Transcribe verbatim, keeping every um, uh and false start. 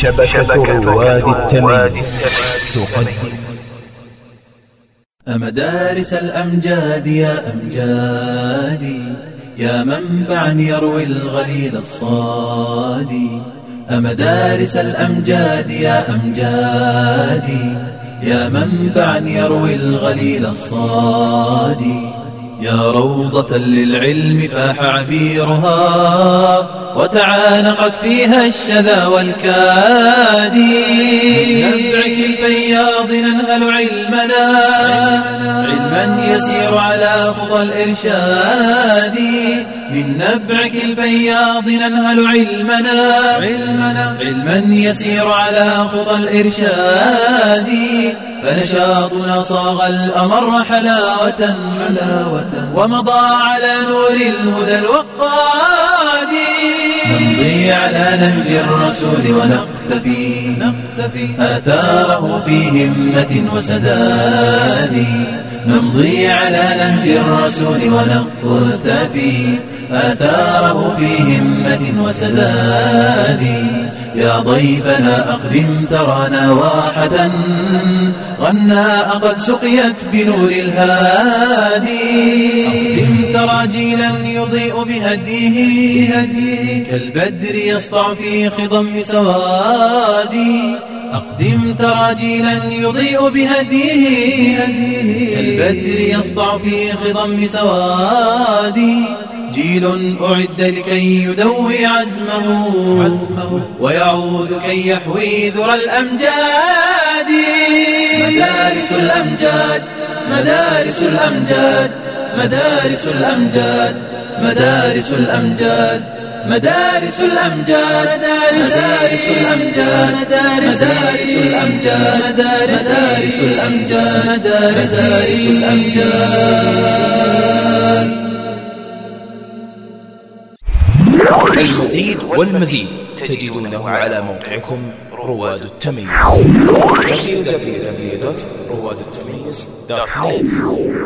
شبكة رواد التمييز تقدم أمدارس الأمجاد يا أمجادي، يا منبعا يروي الغليل الصادي. أمدارس الأمجاد يا أمجادي، يا منبعا يروي الغليل الصادي. يا روضة للعلم فاح عبيرها، وتعانقت فيها الشذا والكادي. نبعك الفياض ننهل علمنا، علما يسير على خطى الإرشاد. من نبعك الفياض ننهل علمنا، علمنا علما يسير على خطى الإرشاد. فنشاطنا صاغ الأمر حلاوة، ومضى على نور الهدى الوقاد. نمضي على نهج الرسول ونقتفي آثاره في همة وسداد. نمضي على نهج الرسول ونقتفي آثاره في همة وسداد. يا ضيفنا أقدم ترانا واحة، غناء قد سقيت بنور الهادي. أقدم تراجيلا يضيء بهديه، كالبدر يسطع في خضم سوادي. أقدم تراجيلا يضيء بهديه، كالبدر يسطع في خضم سوادي. جيل أعد لكي يدوي عزمه، عزمه ويعود كي يحوي ذرى الأمجاد. مدارس الأمجاد، مدارس الأمجاد، مدارس الأمجاد، مدارس الأمجاد، مدارس الأمجاد، مدارس الأمجاد، مدارس الأمجاد، مدارس الأمجاد، مدارس الأمجاد. المزيد والمزيد تجدونه على موقعكم رواد التمييز دبليو دبليو دبليو دوت رواد التمييز دوت نت.